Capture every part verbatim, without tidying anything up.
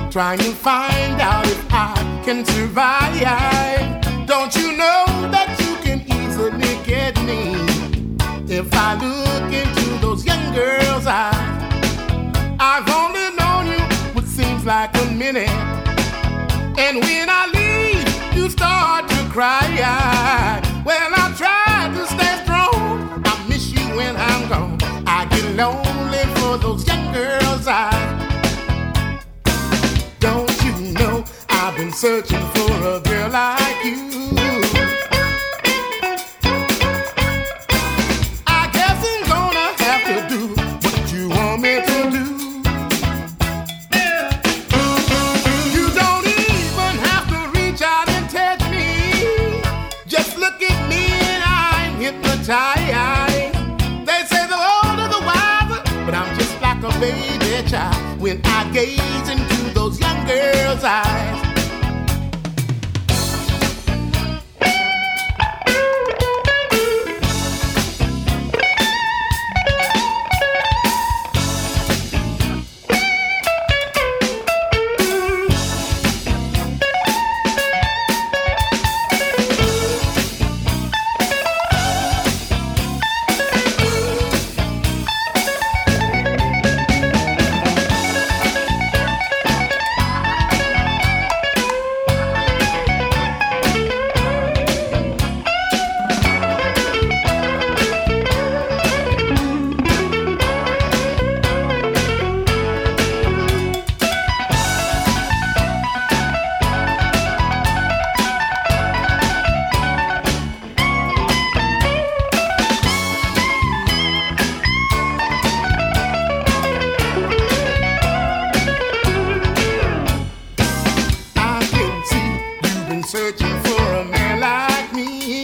trying to find out if I can survive. Don't you know that you can easily get me if I look into those young girls' eyes? I've only known you what seems like a minute, and when I leave, you start to cry. Well, I try to stay strong. I miss you when I'm gone. I get lonely for those young girls' eyes. Don't you know I've been searching for a girl like you? I guess I'm gonna have to do what you want me to do. You don't even have to reach out and touch me. Just look at me and I'm hypnotized. They say the older the wiser, but I'm just like a baby child when I gaze into those young girls' eyes. Searching for a man like me.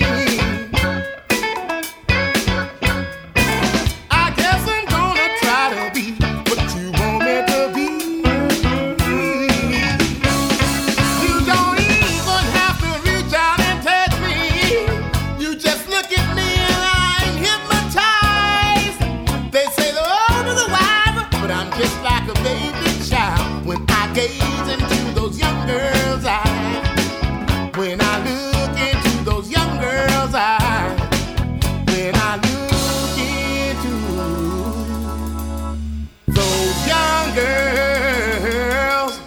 I guess I'm gonna try to be what you want me to be. You don't even have to reach out and touch me. You just look at me and I'm hypnotized. They say the older the wiser, but I'm just like a baby child when I gaze into those young girls' eyes. When I look into those young girls' eyes, when I look into those young girls'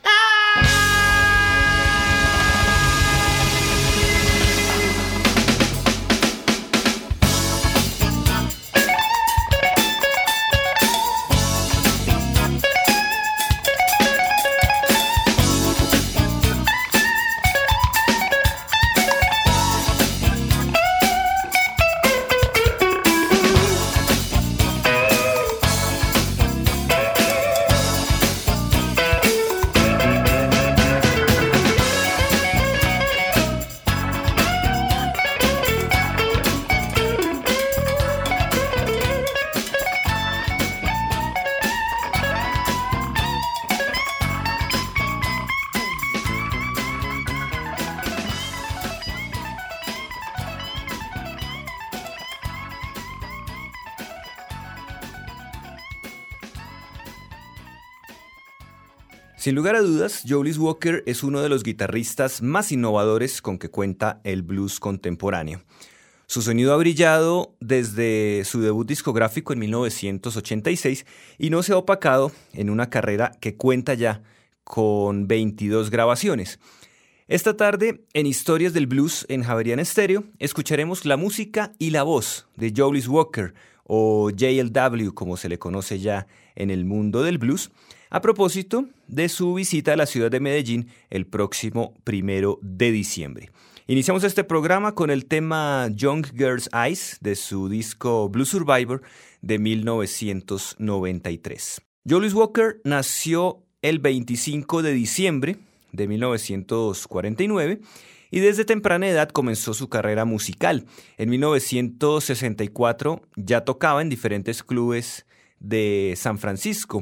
Sin lugar a dudas, Jolice Walker es uno de los guitarristas más innovadores con que cuenta el blues contemporáneo. Su sonido ha brillado desde su debut discográfico en mil novecientos ochenta y seis y no se ha opacado en una carrera que cuenta ya con veintidós grabaciones. Esta tarde, en Historias del Blues en Javeriana Estéreo, escucharemos la música y la voz de Jolice Walker, o J L W como se le conoce ya en el mundo del blues, a propósito de su visita a la ciudad de Medellín el próximo primero de diciembre. Iniciamos este programa con el tema Young Girl's Eyes de su disco Blue Survivor de mil novecientos noventa y tres. Jolice Walker nació el veinticinco de diciembre de mil novecientos cuarenta y nueve y desde temprana edad comenzó su carrera musical. En mil novecientos sesenta y cuatro ya tocaba en diferentes clubes de San Francisco.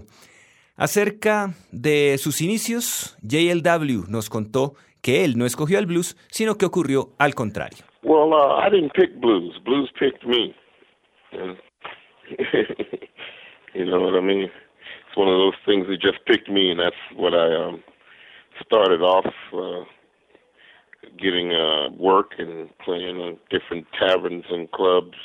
Acerca de sus inicios, J L W nos contó que él no escogió el blues, sino que ocurrió al contrario. Well, uh, I didn't pick blues. Blues picked me. You know what I mean? one of those things that just picked me, and that's what I um, started off uh, getting uh, work and playing in different taverns and clubs,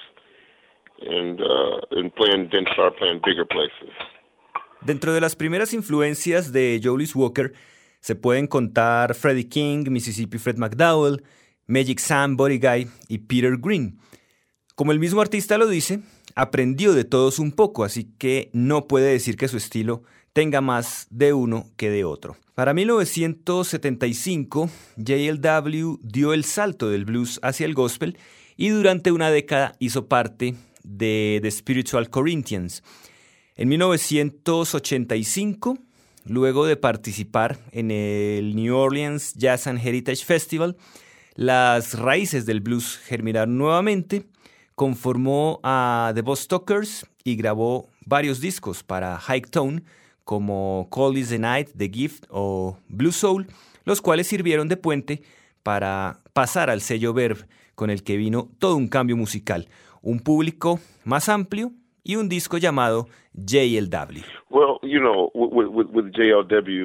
and uh, and playing, then start playing bigger places. Dentro de las primeras influencias de Jolice Walker se pueden contar Freddie King, Mississippi Fred McDowell, Magic Sam, Buddy Guy y Peter Green. Como el mismo artista lo dice, aprendió de todos un poco, así que no puede decir que su estilo tenga más de uno que de otro. Para mil novecientos setenta y cinco, J L W dio el salto del blues hacia el gospel y durante una década hizo parte de The Spiritual Corinthians. En mil novecientos ochenta y cinco, luego de participar en el New Orleans Jazz and Heritage Festival, las raíces del blues germinaron nuevamente, conformó a The Boss Talkers y grabó varios discos para High Tone como Cold is the Night, The Gift o Blue Soul, los cuales sirvieron de puente para pasar al sello Verve, con el que vino todo un cambio musical, un público más amplio y un disco llamado J L W. Well, you know, with, with, with J L W,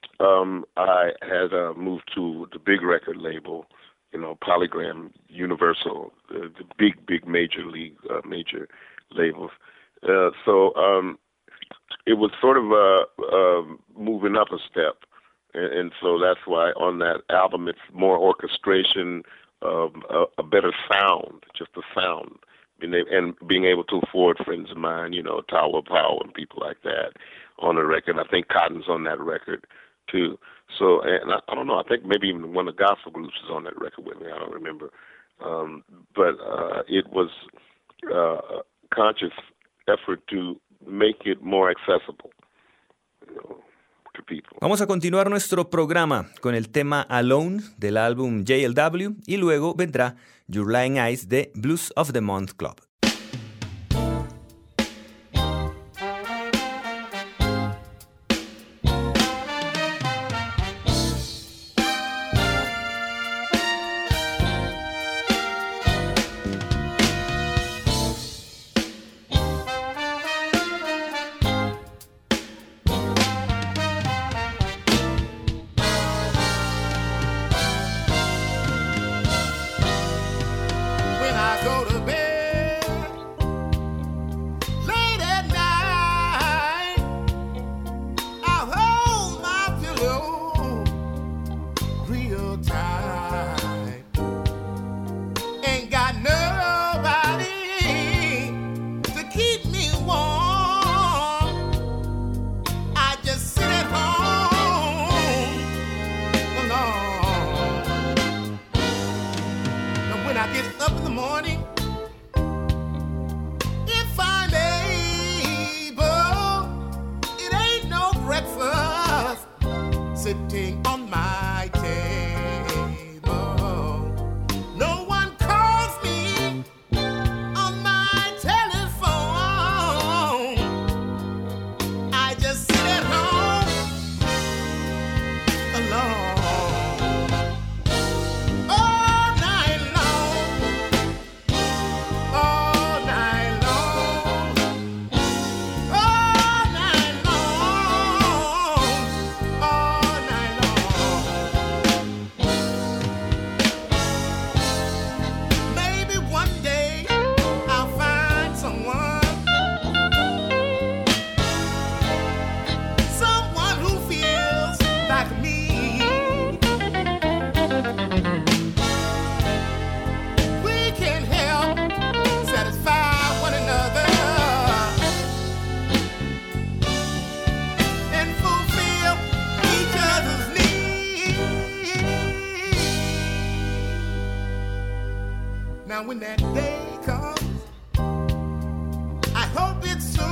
um, I had uh, moved to the big record label, you know, Polygram, Universal, uh, the big, big major league, uh, major labels. Uh, so um, it was sort of uh, uh, moving up a step. And, and so that's why on that album it's more orchestration, um, a, a better sound, just a sound. And being able to afford friends of mine, you know, Tower Powell and people like that on the record. I think Cotton's on that record too. So, and I, I don't know, I think maybe even one of the gospel groups is on that record with me. I don't remember. Um, but uh, it was uh, a conscious effort to make it more accessible, you know, to people. Vamos a continuar nuestro programa con el tema Alone del álbum J L W y luego vendrá Your Lying Eyes de Blues of the Month Club. Now when that day comes, I hope it's soon.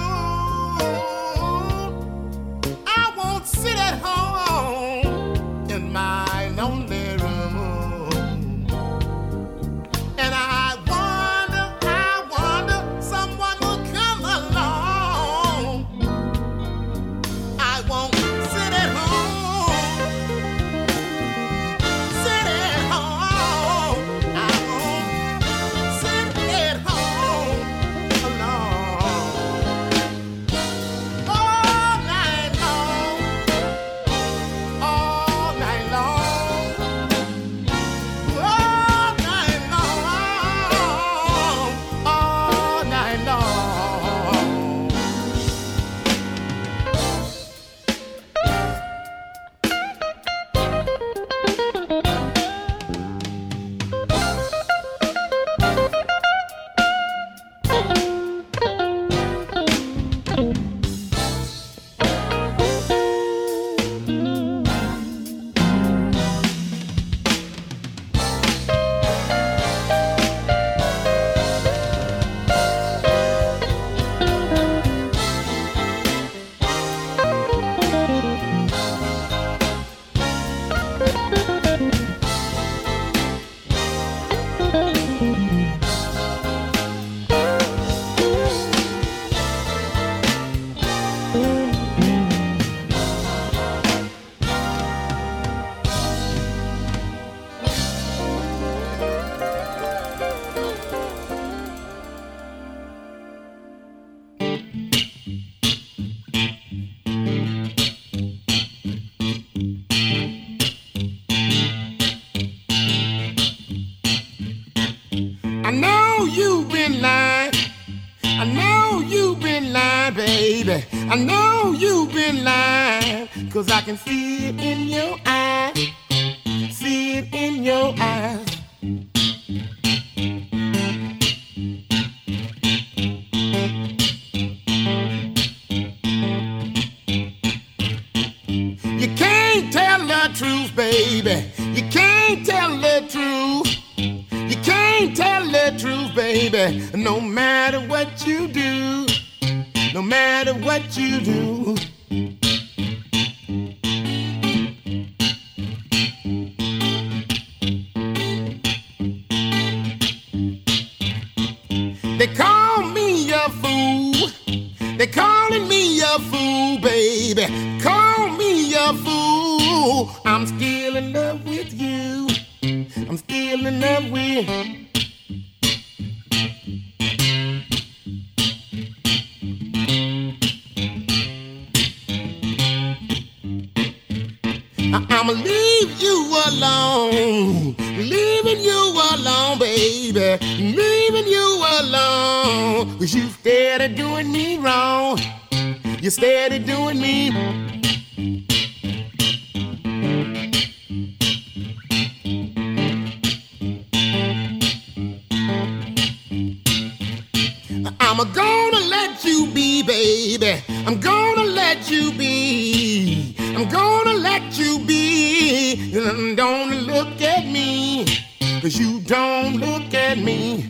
I won't sit at home in my lonely room. And I wonder, I wonder, someone will come along. I won't sit at home, sit at home. I won't sit I know you've been lying, 'cause I can see it in your eyes, see it in your eyes. You can't tell the truth, baby, you can't tell the truth. You can't tell the truth, baby, no matter what you do. No matter what you do. They call me a fool. They calling me a fool, baby. Call me a fool. I'm still in love with you. I'm still in love with you. I'ma leave you alone, leaving you alone, baby, leaving you alone. 'Cause you steady doing me wrong, you steady doing me. I'm gonna let you be, baby, I'm gonna let you be. I'm gonna let you be. And don't look at me, 'cause you don't look at me.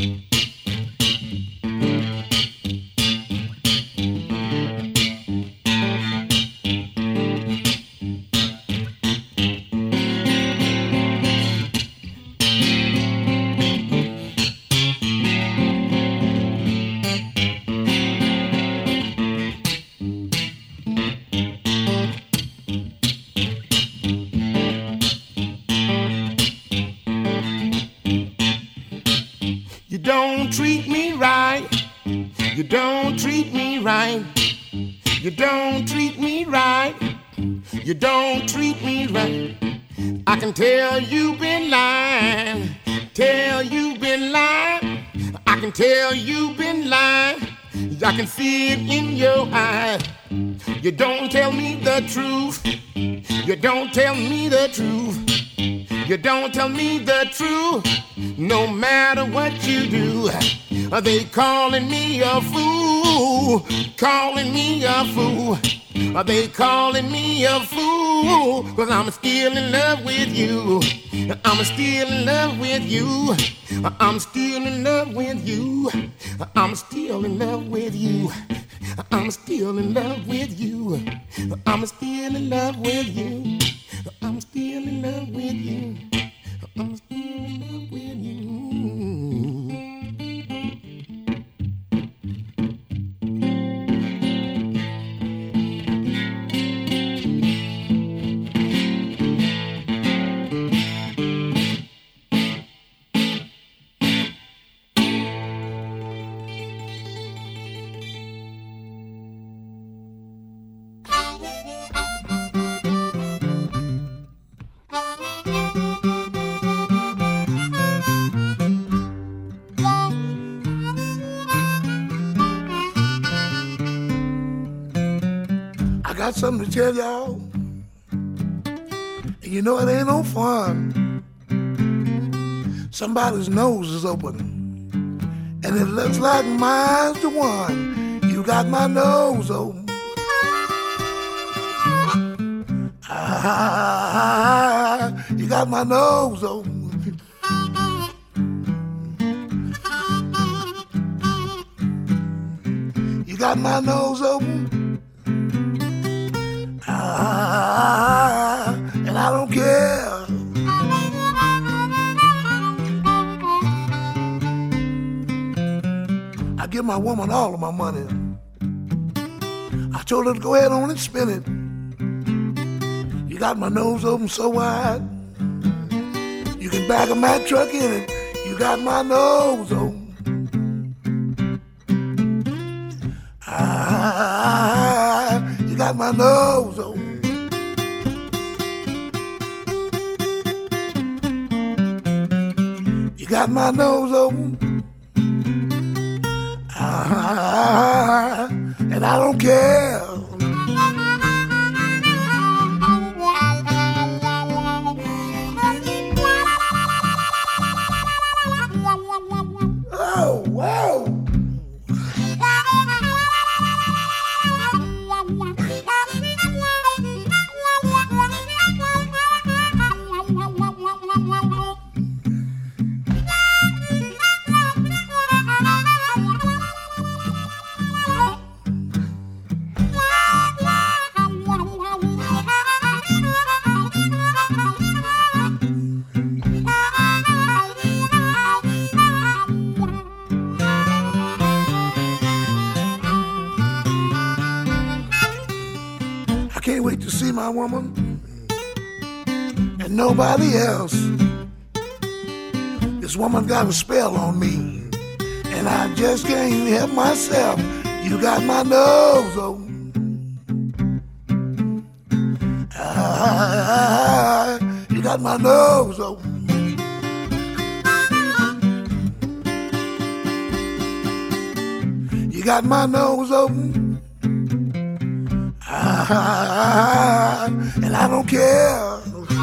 Treat me right, you don't treat me right, you don't treat me right, you don't treat me right. I can tell you've been lying, tell you've been lying, I can tell you've been lying, I can see it in your eyes. You don't tell me the truth, you don't tell me the truth, you don't tell me the truth, no matter what you do. They calling me a fool, calling me a fool. They calling me a fool, 'cause I'm still in love with you. I'm still in love with you. I'm still in love with you. I'm still in love with you. I'm still in love with you. I'm still in love with you. I'm still in love with you. I'm still in love with you. I got something to tell y'all, and you know it ain't no fun. Somebody's nose is open, and it looks like mine's the one. You got my nose open. Ah, you got my nose open. You got my nose open. Ah, and I don't don't care. I give my woman all of my money. I told her to go ahead on and spend it. You got my nose open so wide, you can back a Mack truck in it. You got my nose open. Ah, you got my nose open. You got my nose open. Ah, and I don't care. Oh, wow. Can't wait to see my woman and nobody else. This woman got a spell on me, and I just can't help myself. You got my nose open. Ah, you got my nose open. You got my nose open. Ah, and I don't care.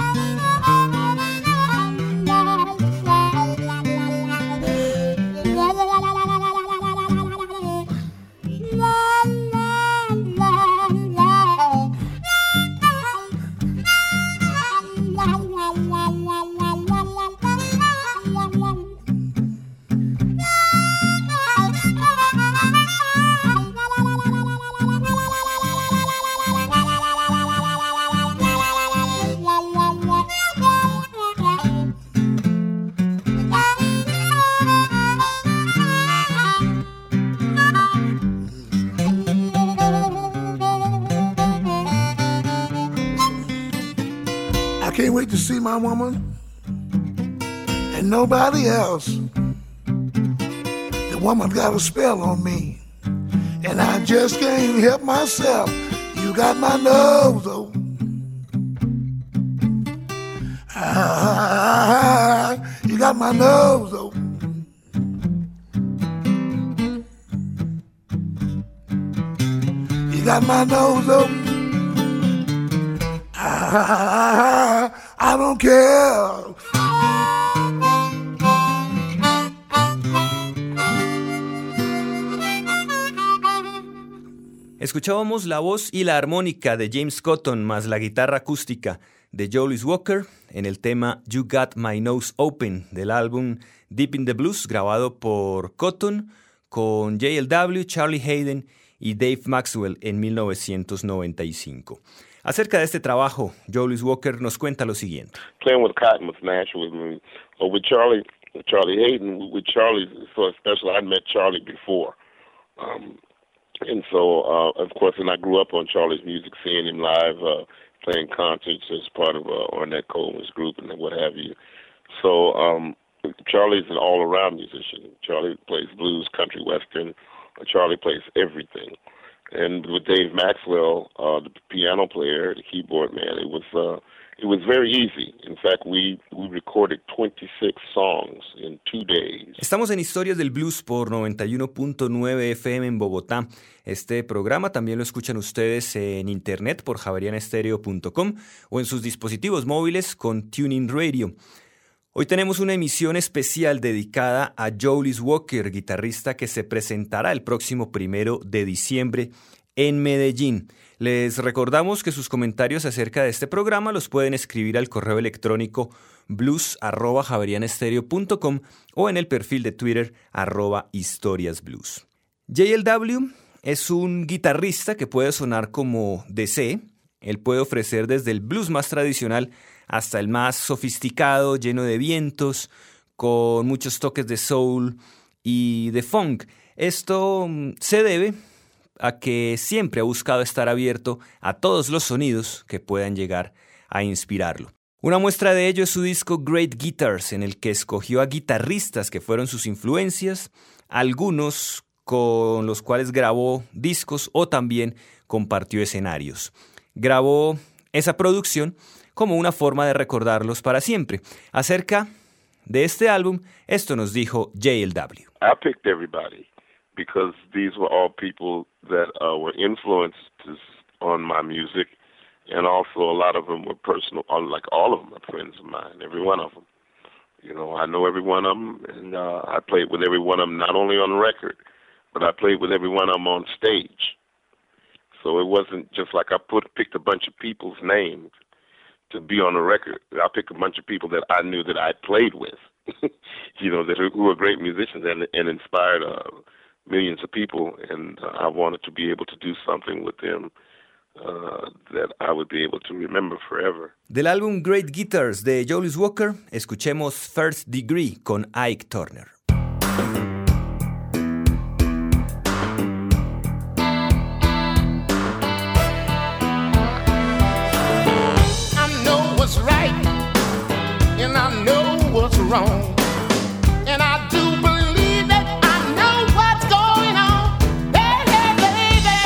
I can't wait to see my woman and nobody else. The woman got a spell on me, and I just can't help myself. You got my nose open. Ah, you got my nose open. You got my nose open. Ah, I don't care. Escuchábamos la voz y la armónica de James Cotton más la guitarra acústica de Joe Louis Walker en el tema You Got My Nose Open del álbum Deep in the Blues, grabado por Cotton con J L W, Charlie Haden y Dave Maxwell en mil novecientos noventa y cinco. Acerca de este trabajo, Joe Louis Walker nos cuenta lo siguiente. Playing with Cotton was natural with me. But with Charlie, with Charlie Haden, with Charlie, so special, I'd met Charlie before. Um, and so, uh, of course, and I grew up on Charlie's music, seeing him live, uh, playing concerts as part of uh, Ornette Coleman's group and what have you. So um, Charlie's an all-around musician. Charlie plays blues, country, western. Charlie plays everything. And with Dave Maxwell, uh, the piano player, the keyboard man, it was uh, it was very easy. In fact, we, we recorded twenty-six songs in two days. Estamos en Historias del Blues por noventa y uno punto nueve F M en Bogotá. Este programa también lo escuchan ustedes en internet por javeriana estéreo punto com o en sus dispositivos móviles con TuneIn Radio. Hoy tenemos una emisión especial dedicada a Joe Louis Walker, guitarrista que se presentará el próximo primero de diciembre en Medellín. Les recordamos que sus comentarios acerca de este programa los pueden escribir al correo electrónico blues arroba javeriana estéreo punto com o en el perfil de Twitter arroba historiasblues. J L W es un guitarrista que puede sonar como D C. Él puede ofrecer desde el blues más tradicional hasta el más sofisticado, lleno de vientos, con muchos toques de soul y de funk. Esto se debe a que siempre ha buscado estar abierto a todos los sonidos que puedan llegar a inspirarlo. Una muestra de ello es su disco Great Guitars, en el que escogió a guitarristas que fueron sus influencias, algunos con los cuales grabó discos o también compartió escenarios. Grabó esa producción como una forma de recordarlos para siempre. Acerca de este álbum, esto nos dijo J L W. I picked everybody because these were all people that uh, were influenced on my music. And also a lot of them were personal, like all of them are friends of mine, every one of them. You know, I know every one of them, and uh, I played with every one of them, not only on record, but I played with every one of them on stage. So it wasn't just like I put picked a bunch of people's names to be on the record. I picked a bunch of people that I knew that I played with, you know, that who were great musicians and, and inspired uh, millions of people, and uh, I wanted to be able to do something with them Uh, that I would be able to remember forever. Del álbum Great Guitars de Julius Walker, escuchemos First Degree con Ike Turner. I know what's right and I know what's wrong. And I do believe that I know what's going on. Hey, hey, baby.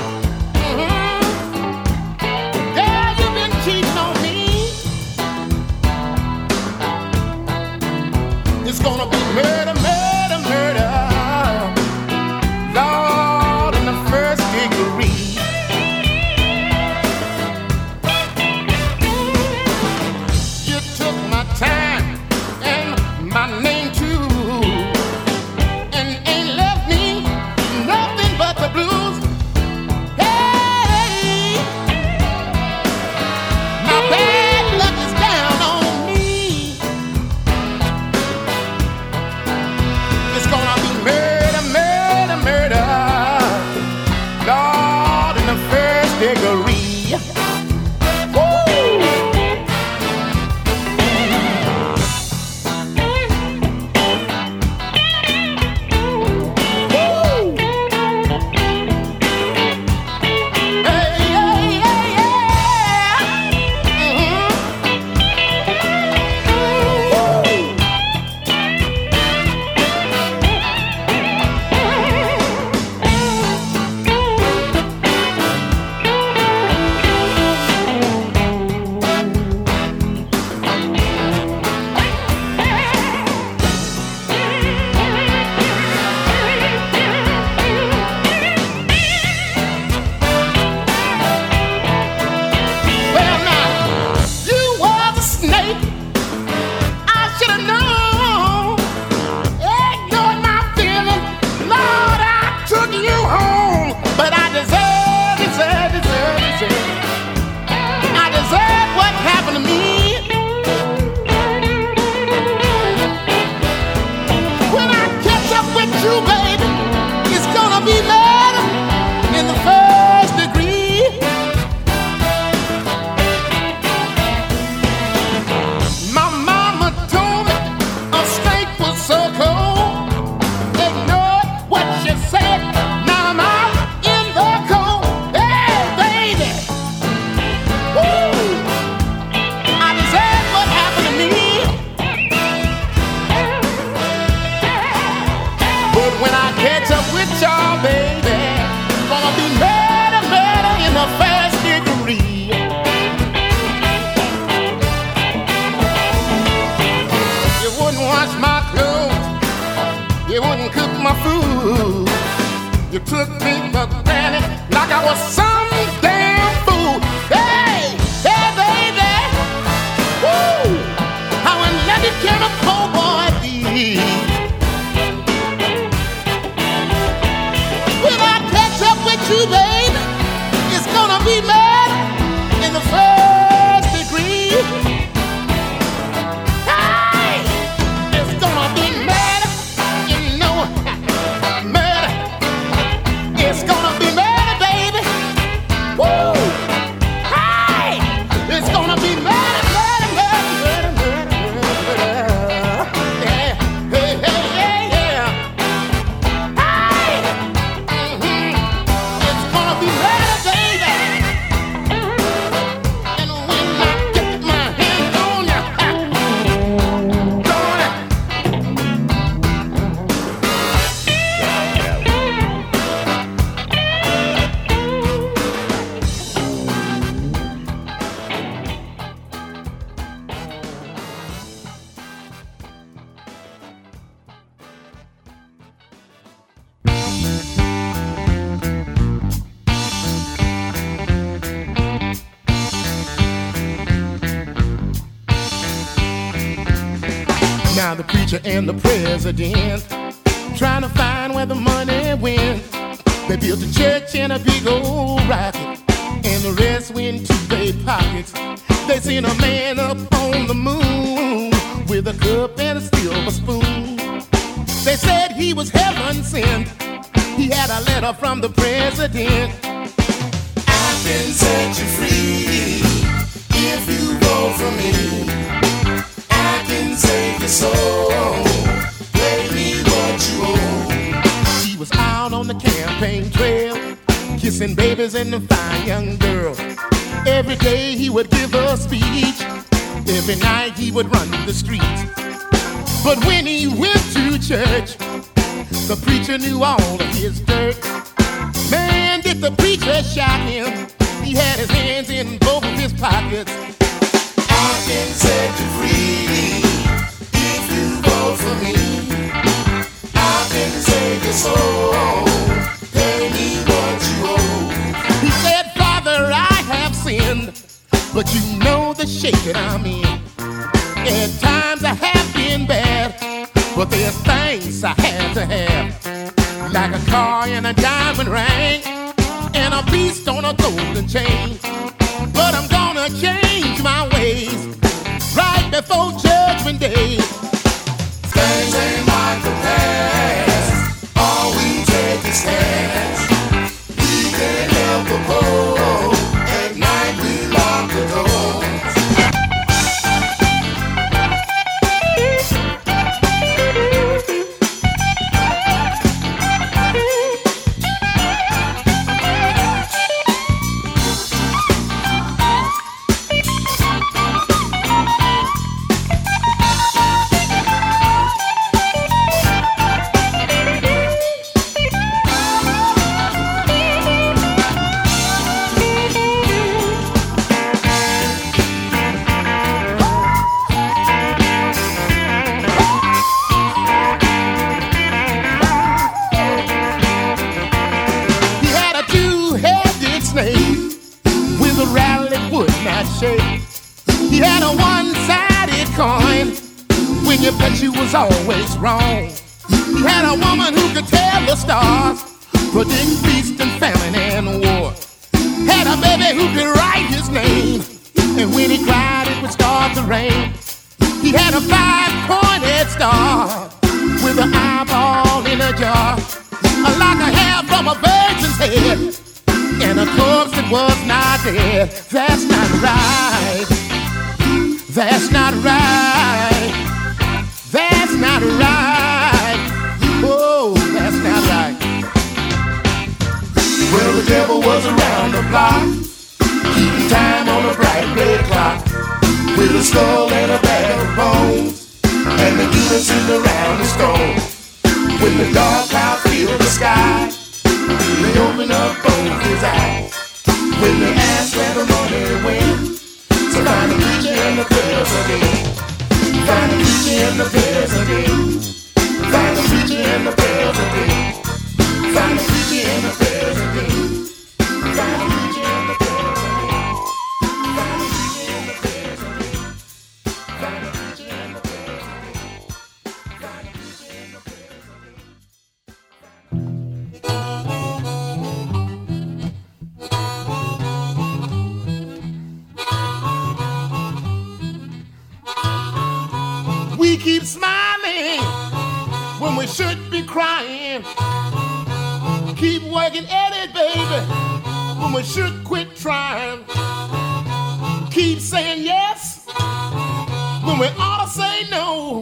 It's gonna be murder, murder, murder, Lord, in the first degree. You took my time and my name too, and ain't left me nothing but the blues. Hey, my bad luck is down on me. It's gonna be murder, murder, murder, Lord, in the first degree. Woo! Woo! Hey, hey, hey, yeah. Mhm. Woo! Well, now, you was a snake. I should have known. Ignored my feelings. Lord, I took you home. But I deserve, deserve, deserve, deserve. I deserve what happened to me. When I catch up with you, baby, it's gonna be murder in the first degree. My mama told me a snake was so cold. Ignored what she said. Now I'm out in the cold. Hey, baby. Woo! I deserve what happened to me. But when I catch up with y'all, baby, it's gonna be murder, murder in the first degree. You wouldn't wash my clothes, you wouldn't cook my food. You took me for granted like I was some damn fool. Hey, hey, baby, woo! How unlucky can a poor boy be? When I catch up with you, baby, it's gonna be mad in the first degree. Hey, it's gonna be mad, you know, murder. It's gonna be murder, baby. Woo! Hey, it's gonna be murder, murder, Now the preacher and the president trying to find where the money went. They built a church in a big old rocket, and the rest went to their pockets. They seen a man up on the moon with a cup and a silver spoon. They said he was heaven sent. He had a letter from the president. I can set you free if you vote for me. I can save your soul. Pay me what you owe. He was out on the campaign trail, kissing babies and the fine young girl. Every day he would give a speech. Every night he would run the streets. But when he went to church, the preacher knew all of his dirt. Man, did the preacher shock him. He had his hands in both of his pockets. I can set you free if you vote for me. I can save your soul. Pay me what you owe. He said, Father, I have sinned, but you know the shape that I'm in. At times I have been bad, but there's things I had to have, like a car and a diamond ring, and a beast on a golden chain. But I'm gonna change my ways right before Judgment Day. Things ain't like the past. All we take is cash. We can't help the poor. At night we lock the doors. He had a one-sided coin when you bet you was always wrong. He had a woman who could tell the stars, predict feast and famine and war. Had a baby who could write his name, and when he cried it would start to rain. He had a five-pointed star with an eyeball in a jar, a lock of hair from a virgin's head, and a corpse that was not dead. That's not right. That's not right. That's not right. Oh, that's not right. Well, the devil was around the block, keeping time on a bright red clock, with a skull and a bag of bones, and the demons sitting around the stone. When the dark cloud filled the sky, they opened up both his eyes. When they asked where the money went, so find the preacher and the president. Find the preacher and the president. Find the preacher and the president. Find the preacher and the president. Find the preacher and the president. Find the preacher and the president. Find the preacher and the president. Find the preacher and the president. We keep smiling when we should be crying. Keep working at it, baby, when we should quit trying. Keep saying yes when we ought to say no.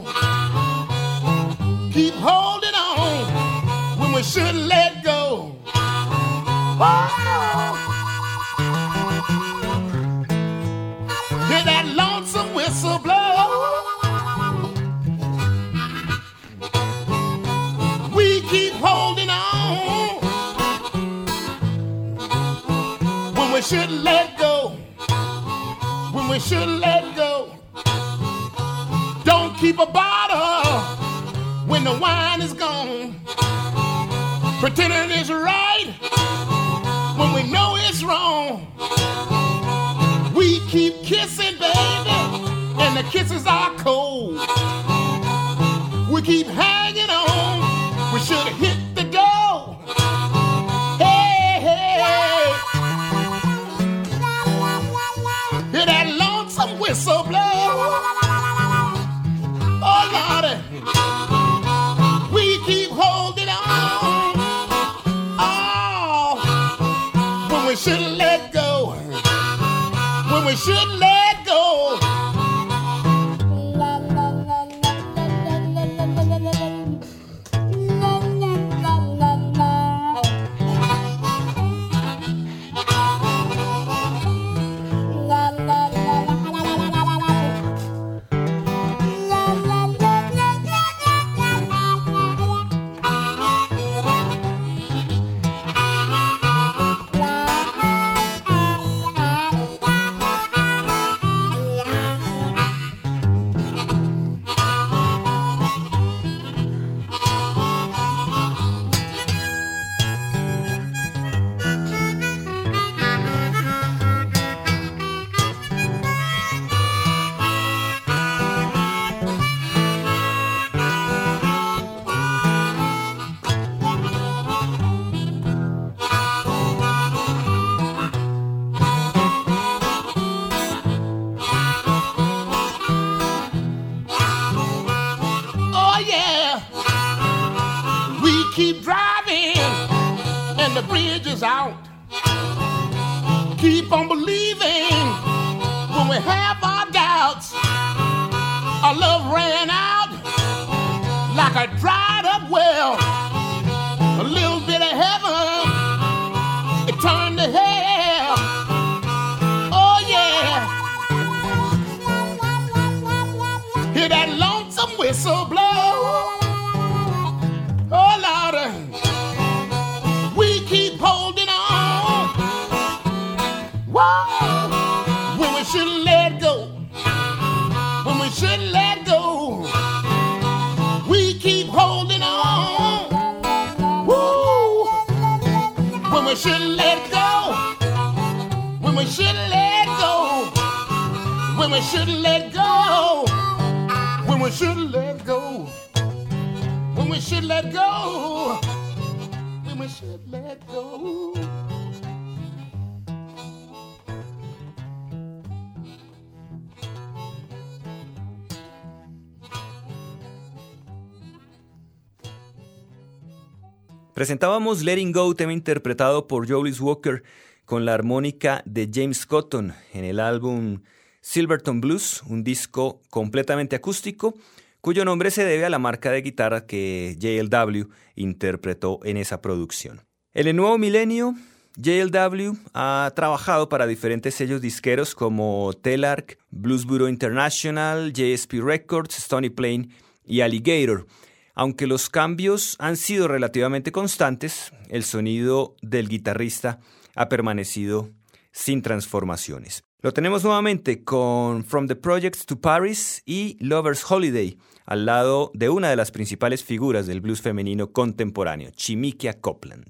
Keep holding on when we should let go. Oh. Hear that lonesome whistle blow. We keep holding on when we should let go. When we should let go. Don't keep a bottle when the wine is gone. Pretending it's right when we know it's wrong. We keep kissing, baby, and the kisses are cold. keep hanging on. We should have hit the door. Hey, hey. Hear that lonesome whistle blow. Oh, Lordy. We keep holding on. Oh, when we shouldn't let go. When we shouldn't let go. Keep driving and the bridge is out. Keep on believing when we have our doubts. Our love ran out like a dried up well. A little bit of heaven, it turned to hell. Oh yeah. Hear that lonesome whistle blow. Oh, Lord, we keep holding on. Whoa, when we shouldn't let go. When we shouldn't let go. We keep holding on. Woo, when we shouldn't let go. When we shouldn't let go. When we shouldn't let go. When we shouldn't let go. When we should let go. When we should let go. Presentábamos Letting Go, tema interpretado por Jolice Walker con la armónica de James Cotton en el álbum Silverton Blues, un disco completamente acústico cuyo nombre se debe a la marca de guitarra que J L W interpretó en esa producción. En el nuevo milenio, J L W ha trabajado para diferentes sellos disqueros como Telarc, Blues Bureau International, J S P Records, Stony Plain y Alligator. Aunque los cambios han sido relativamente constantes, el sonido del guitarrista ha permanecido sin transformaciones. Lo tenemos nuevamente con From the Projects to Paris y Lover's Holiday, al lado de una de las principales figuras del blues femenino contemporáneo, Chimikia Copeland.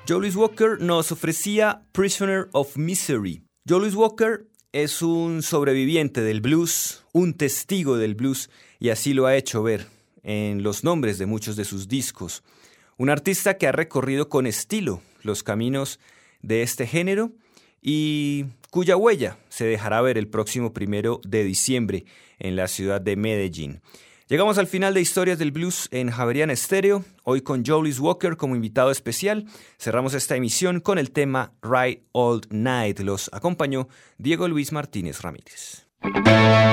Joe Louis Walker nos ofrecía Prisoner of Misery. Joe Louis Walker es un sobreviviente del blues, un testigo del blues, y así lo ha hecho ver en los nombres de muchos de sus discos. Un artista que ha recorrido con estilo los caminos de este género y cuya huella se dejará ver el próximo primero de diciembre en la ciudad de Medellín. Llegamos al final de Historias del Blues en Javeriana Estéreo, hoy con Joe Louis Walker como invitado especial. Cerramos esta emisión con el tema Right Old Night. Los acompañó Diego Luis Martínez Ramírez.